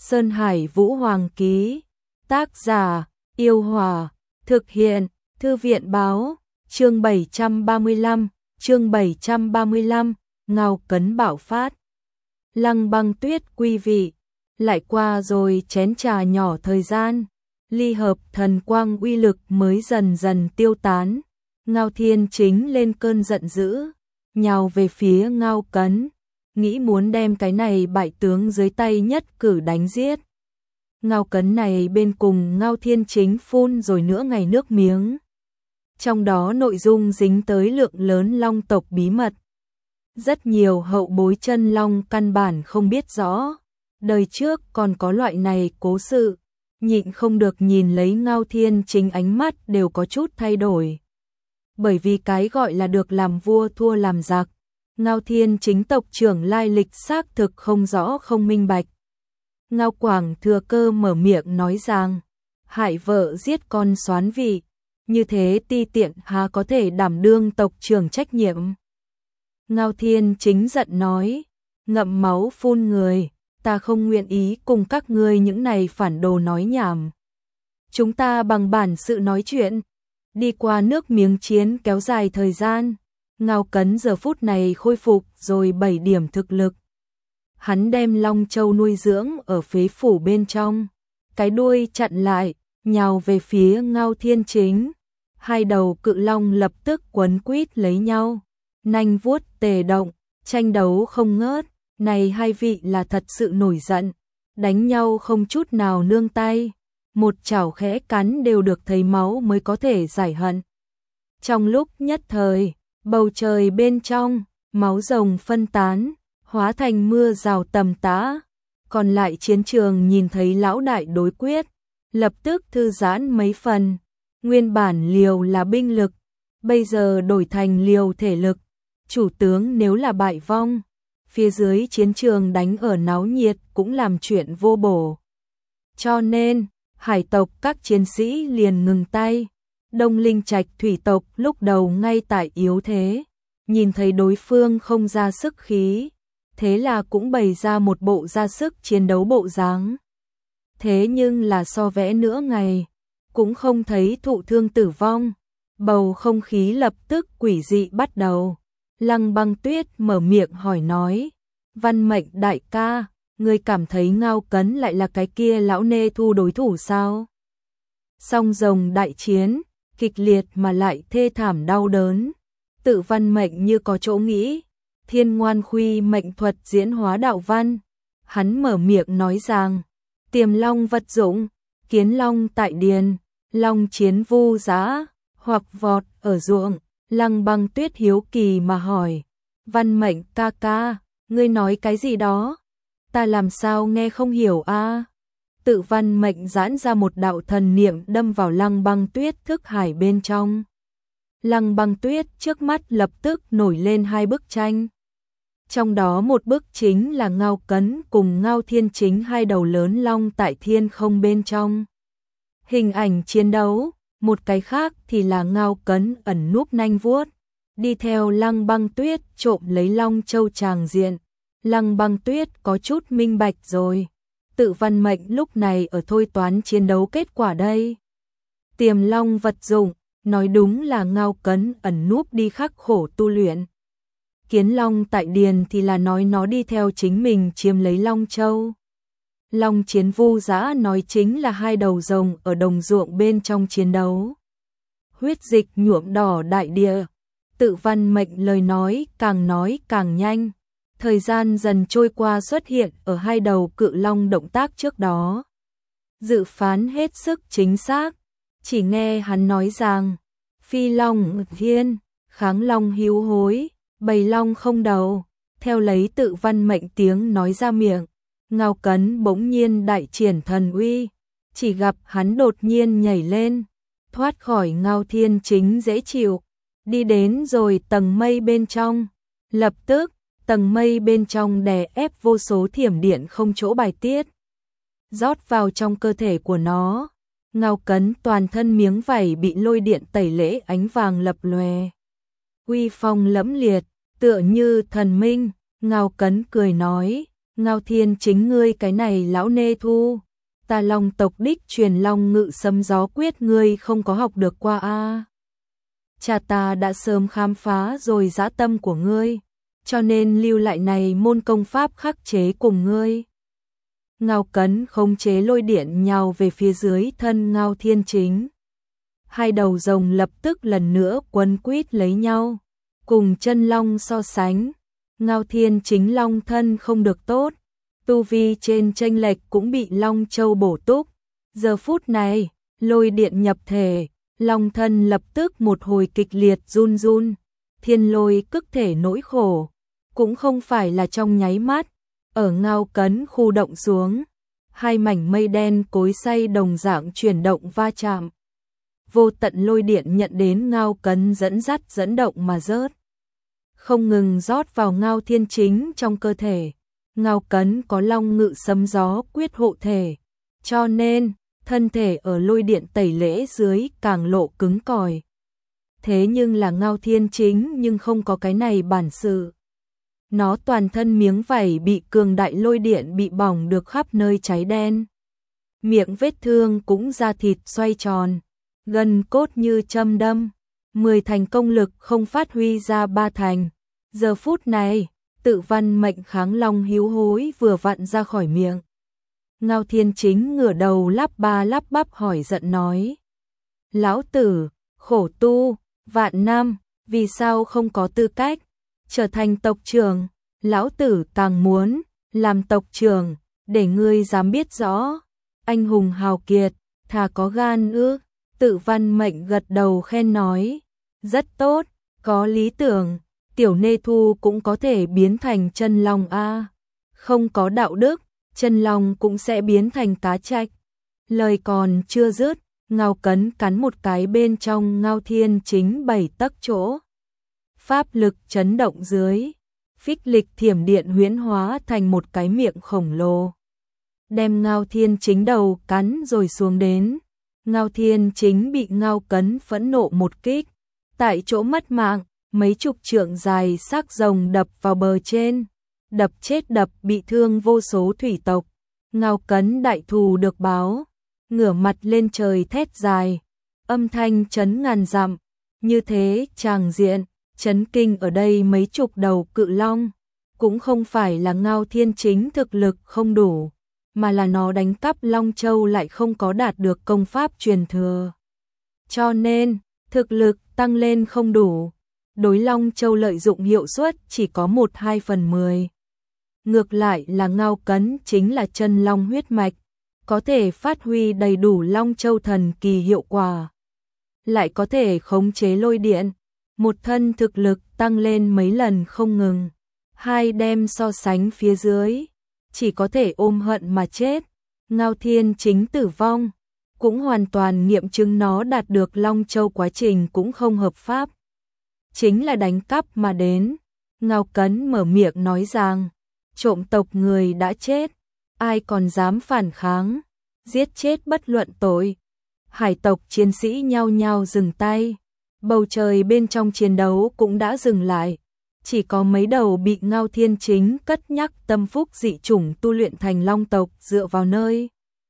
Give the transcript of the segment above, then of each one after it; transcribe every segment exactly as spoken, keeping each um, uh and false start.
Sơn Hải Vũ Hoàng ký. Tác giả, Yêu Hòa. Thực hiện, Thư viện Báo. Chương bảy trăm ba mươi lăm, chương bảy trăm ba mươi lăm, Ngao Cấn bạo phát. Lăng Băng Tuyết quý vị, lại qua rồi chén trà nhỏ thời gian, ly hợp thần quang uy lực mới dần dần tiêu tán. Ngao Thiên Chính lên cơn giận dữ, nhào về phía Ngao Cấn, nghĩ muốn đem cái này bại tướng dưới tay nhất cử đánh giết. Ngao Cấn này bên cùng Ngao Thiên Chính phun rồi nữa ngày nước miếng. Trong đó nội dung dính tới lượng lớn long tộc bí mật. Rất nhiều hậu bối chân long căn bản không biết rõ. Đời trước còn có loại này cố sự, nhịn không được nhìn lấy Ngao Thiên Chính ánh mắt đều có chút thay đổi. Bởi vì cái gọi là được làm vua thua làm giặc, Ngao Thiên Chính tộc trưởng lai lịch xác thực không rõ không minh bạch. Ngao Quảng thừa cơ mở miệng nói rằng, hại vợ giết con soán vị, như thế ti tiện há có thể đảm đương tộc trưởng trách nhiệm. Ngao Thiên Chính giận nói, ngậm máu phun người, ta không nguyện ý cùng các ngươi những này phản đồ nói nhảm. Chúng ta bằng bản sự nói chuyện. Đi qua nước miếng chiến kéo dài thời gian, Ngao Cấn giờ phút này khôi phục rồi bảy điểm thực lực. Hắn đem Long Châu nuôi dưỡng ở phế phủ bên trong, cái đuôi chặn lại, nhào về phía Ngao Thiên Chính. Hai đầu cự long lập tức quấn quýt lấy nhau, nanh vuốt tề động, tranh đấu không ngớt. Này hai vị là thật sự nổi giận, đánh nhau không chút nào nương tay, một chảo khẽ cắn đều được thấy máu mới có thể giải hận. Trong lúc nhất thời, bầu trời bên trong, máu rồng phân tán, hóa thành mưa rào tầm tã. Còn lại chiến trường nhìn thấy lão đại đối quyết, lập tức thư giãn mấy phần. Nguyên bản liều là binh lực, bây giờ đổi thành liều thể lực. Chủ tướng nếu là bại vong, phía dưới chiến trường đánh ở náo nhiệt cũng làm chuyện vô bổ. Cho nên, hải tộc các chiến sĩ liền ngừng tay. Đông Linh Trạch thủy tộc lúc đầu ngay tại yếu thế, nhìn thấy đối phương không ra sức khí, thế là cũng bày ra một bộ ra sức chiến đấu bộ dáng. Thế nhưng là so vẽ nữa ngày, cũng không thấy thụ thương tử vong, bầu không khí lập tức quỷ dị bắt đầu. Lăng Băng Tuyết mở miệng hỏi nói, Văn Mệnh đại ca, ngươi cảm thấy Ngao Cấn lại là cái kia lão nê thu đối thủ sao? Song rồng đại chiến, kịch liệt mà lại thê thảm đau đớn. Tự Văn Mệnh như có chỗ nghĩ, Thiên Ngoan Khuy mệnh thuật diễn hóa đạo văn. Hắn mở miệng nói rằng, tiềm long vật dụng, kiến long tại điền, long chiến vu giã, hoặc vọt ở ruộng. Lăng Băng Tuyết hiếu kỳ mà hỏi, Văn Mệnh ca ca, ngươi nói cái gì đó? Ta làm sao nghe không hiểu a? À? Tự Văn Mệnh giãn ra một đạo thần niệm đâm vào Lăng Băng Tuyết thức hải bên trong. Lăng Băng Tuyết trước mắt lập tức nổi lên hai bức tranh. Trong đó một bức chính là Ngao Cấn cùng Ngao Thiên Chính hai đầu lớn long tại thiên không bên trong. Hình ảnh chiến đấu. Một cái khác thì là Ngao Cấn ẩn núp nanh vuốt, đi theo Lăng Băng Tuyết trộm lấy Long Châu tràng diện. Lăng Băng Tuyết có chút minh bạch rồi, Tự Văn Mệnh lúc này ở thôi toán chiến đấu kết quả đây. Tiềm long vật dụng, nói đúng là Ngao Cấn ẩn núp đi khắc khổ tu luyện. Kiến long tại điền thì là nói nó đi theo chính mình chiếm lấy Long Châu. Long chiến vu giã nói chính là hai đầu rồng ở đồng ruộng bên trong chiến đấu. Huyết dịch nhuộm đỏ đại địa. Tự Văn Mệnh lời nói càng nói càng nhanh. Thời gian dần trôi qua xuất hiện ở hai đầu cự long động tác trước đó. Dự phán hết sức chính xác. Chỉ nghe hắn nói rằng, phi long thiên, kháng long hữu hối, bầy long không đầu. Theo lấy Tự Văn Mệnh tiếng nói ra miệng, Ngao Cấn bỗng nhiên đại triển thần uy, chỉ gặp hắn đột nhiên nhảy lên, thoát khỏi Ngao Thiên Chính dễ chịu, đi đến rồi tầng mây bên trong. Lập tức, tầng mây bên trong đè ép vô số thiểm điện không chỗ bài tiết, rót vào trong cơ thể của nó. Ngao Cấn toàn thân miếng vảy bị lôi điện tẩy lễ ánh vàng lập lòe, uy phong lẫm liệt, tựa như thần minh. Ngao Cấn cười nói, Ngao Thiên Chính ngươi cái này lão nê thu, ta Long tộc đích truyền Long Ngự Sấm Gió Quyết ngươi không có học được qua a. À. Cha ta đã sớm khám phá rồi dã tâm của ngươi, cho nên lưu lại này môn công pháp khắc chế cùng ngươi. Ngao Cấn khống chế lôi điện nhào về phía dưới thân Ngao Thiên Chính. Hai đầu rồng lập tức lần nữa quấn quýt lấy nhau, cùng chân long so sánh, Ngao Thiên Chính long thân không được tốt, tu vi trên chênh lệch cũng bị Long Châu bổ túc. Giờ phút này, lôi điện nhập thể, long thân lập tức một hồi kịch liệt run run, thiên lôi cức thể nỗi khổ, cũng không phải là trong nháy mắt, ở Ngao Cấn khu động xuống, hai mảnh mây đen cối xay đồng dạng chuyển động va chạm. Vô tận lôi điện nhận đến Ngao Cấn dẫn dắt dẫn động mà rớt, không ngừng rót vào Ngao Thiên Chính trong cơ thể. Ngao Cấn có Long Ngự Sấm Gió Quyết hộ thể, cho nên thân thể ở lôi điện tẩy lễ dưới càng lộ cứng cỏi. Thế nhưng là Ngao Thiên Chính nhưng không có cái này bản sự. Nó toàn thân miếng vảy bị cường đại lôi điện bị bỏng được khắp nơi cháy đen. Miệng vết thương cũng da thịt xoay tròn, gần cốt như châm đâm, mười thành công lực không phát huy ra ba thành. Giờ phút này, tự văn mệnh kháng long hiếu hối vừa vặn ra khỏi miệng. Ngao Thiên Chính ngửa đầu lắp ba lắp bắp hỏi giận nói. Lão tử, khổ tu, vạn năm, vì sao không có tư cách trở thành tộc trưởng? Lão tử càng muốn làm tộc trưởng, để ngươi dám biết rõ. Anh hùng hào kiệt, thà có gan ư? Tự văn mệnh gật đầu khen nói. Rất tốt, có lý tưởng, tiểu nê thu cũng có thể biến thành chân long a. Không có đạo đức, chân long cũng sẽ biến thành cá trạch. Lời còn chưa dứt, Ngao Cấn cắn một cái bên trong Ngao Thiên Chính bảy tấc chỗ. Pháp lực chấn động dưới, phích lịch thiểm điện huyễn hóa thành một cái miệng khổng lồ, đem Ngao Thiên Chính đầu cắn rồi xuống đến. Ngao Thiên Chính bị Ngao Cấn phẫn nộ một kích, tại chỗ mất mạng, mấy chục trượng dài xác rồng đập vào bờ trên, đập chết đập bị thương vô số thủy tộc. Ngao Cấn đại thù được báo, ngửa mặt lên trời thét dài, âm thanh chấn ngàn dặm, như thế tràng diện, chấn kinh ở đây mấy chục đầu cự long. Cũng không phải là Ngao Thiên Chính thực lực không đủ, mà là nó đánh cắp Long Châu lại không có đạt được công pháp truyền thừa. Cho nên, thực lực tăng lên không đủ, đối Long Châu lợi dụng hiệu suất chỉ có một hai phần mười. Ngược lại là Ngao Cấn chính là chân long huyết mạch, có thể phát huy đầy đủ Long Châu thần kỳ hiệu quả, lại có thể khống chế lôi điện, một thân thực lực tăng lên mấy lần không ngừng. Hai đem so sánh phía dưới, chỉ có thể ôm hận mà chết. Ngao Thiên Chính tử vong, cũng hoàn toàn nghiệm chứng nó đạt được Long Châu quá trình cũng không hợp pháp, chính là đánh cắp mà đến. Ngao Cấn mở miệng nói rằng, trộm tộc người đã chết, ai còn dám phản kháng, giết chết bất luận tội. Hải tộc chiến sĩ nhao nhao dừng tay, bầu trời bên trong chiến đấu cũng đã dừng lại, chỉ có mấy đầu bị Ngao Thiên Chính cất nhắc tâm phúc dị chủng tu luyện thành long tộc dựa vào nơi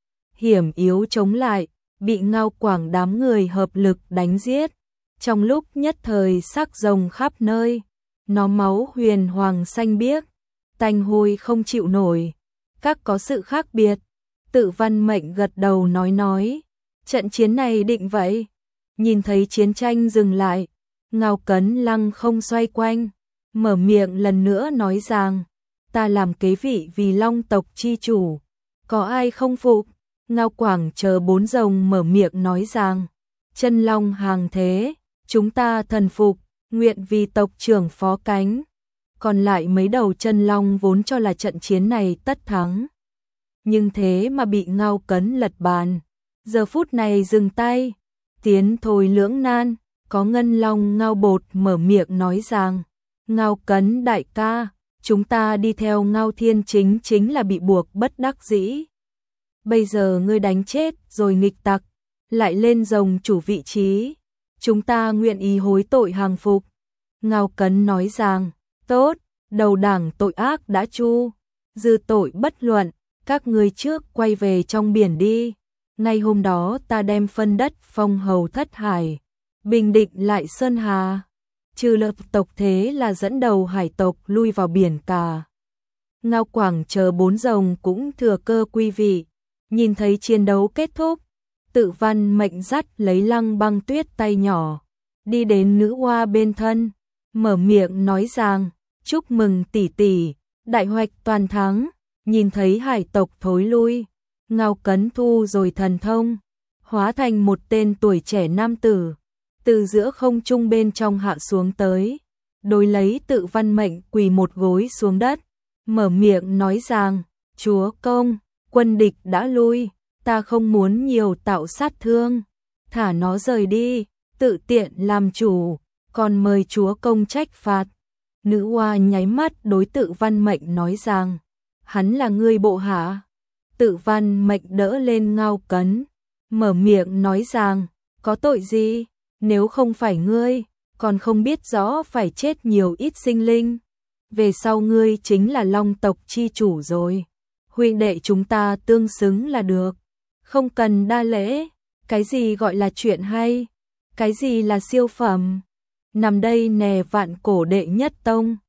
hiểm yếu chống lại, bị Ngao Quảng đám người hợp lực đánh giết. Trong lúc nhất thời xác rồng khắp nơi, nó máu huyền hoàng xanh biếc, tanh hôi không chịu nổi, các có sự khác biệt. Tự văn mệnh gật đầu nói nói, trận chiến này định vậy. Nhìn thấy chiến tranh dừng lại, Ngao Cấn lăng không xoay quanh, mở miệng lần nữa nói rằng, ta làm kế vị vì long tộc chi chủ, có ai không phục? Ngao Quảng chờ bốn rồng mở miệng nói rằng, chân long hàng thế, chúng ta thần phục, nguyện vì tộc trưởng phó cánh. Còn lại mấy đầu chân long vốn cho là trận chiến này tất thắng, nhưng thế mà bị Ngao Cấn lật bàn, giờ phút này dừng tay, tiến thôi lưỡng nan. Có ngân long Ngao Bột mở miệng nói rằng, Ngao Cấn đại ca, chúng ta đi theo Ngao Thiên Chính chính là bị buộc bất đắc dĩ. Bây giờ ngươi đánh chết rồi nghịch tặc, lại lên rồng chủ vị trí, chúng ta nguyện ý hối tội hàng phục. Ngao Cấn nói rằng, tốt, đầu đảng tội ác đã chu, dư tội bất luận, các ngươi trước quay về trong biển đi. Ngay hôm đó ta đem phân đất phong hầu Thất Hải, bình định lại Sơn Hà, trừ lập tộc thế là dẫn đầu hải tộc lui vào biển cả. Ngao Quảng chờ bốn rồng cũng thừa cơ quy vị, nhìn thấy chiến đấu kết thúc, Tự Văn mệnh dắt lấy Lăng Băng Tuyết tay nhỏ, đi đến nữ hoa bên thân, mở miệng nói rằng, chúc mừng tỷ tỷ, đại hoạch toàn thắng. Nhìn thấy hải tộc thối lui, Ngao Cấn thu rồi thần thông, hóa thành một tên tuổi trẻ nam tử, từ giữa không trung bên trong hạ xuống tới, đối lấy Tự Văn mệnh quỳ một gối xuống đất, mở miệng nói rằng, chúa công, quân địch đã lui, ta không muốn nhiều tạo sát thương, thả nó rời đi, tự tiện làm chủ, còn mời chúa công trách phạt. Nữ hoa nháy mắt đối Tự Văn mệnh nói rằng, hắn là ngươi bộ hạ. Tự Văn mệnh đỡ lên Ngao Cấn, mở miệng nói rằng, có tội gì, nếu không phải ngươi, còn không biết rõ phải chết nhiều ít sinh linh. Về sau ngươi chính là Long tộc chi chủ rồi. Huynh đệ chúng ta tương xứng là được, không cần đa lễ. Cái gì gọi là chuyện hay, cái gì là siêu phẩm. Nằm đây nè vạn cổ đệ nhất tông.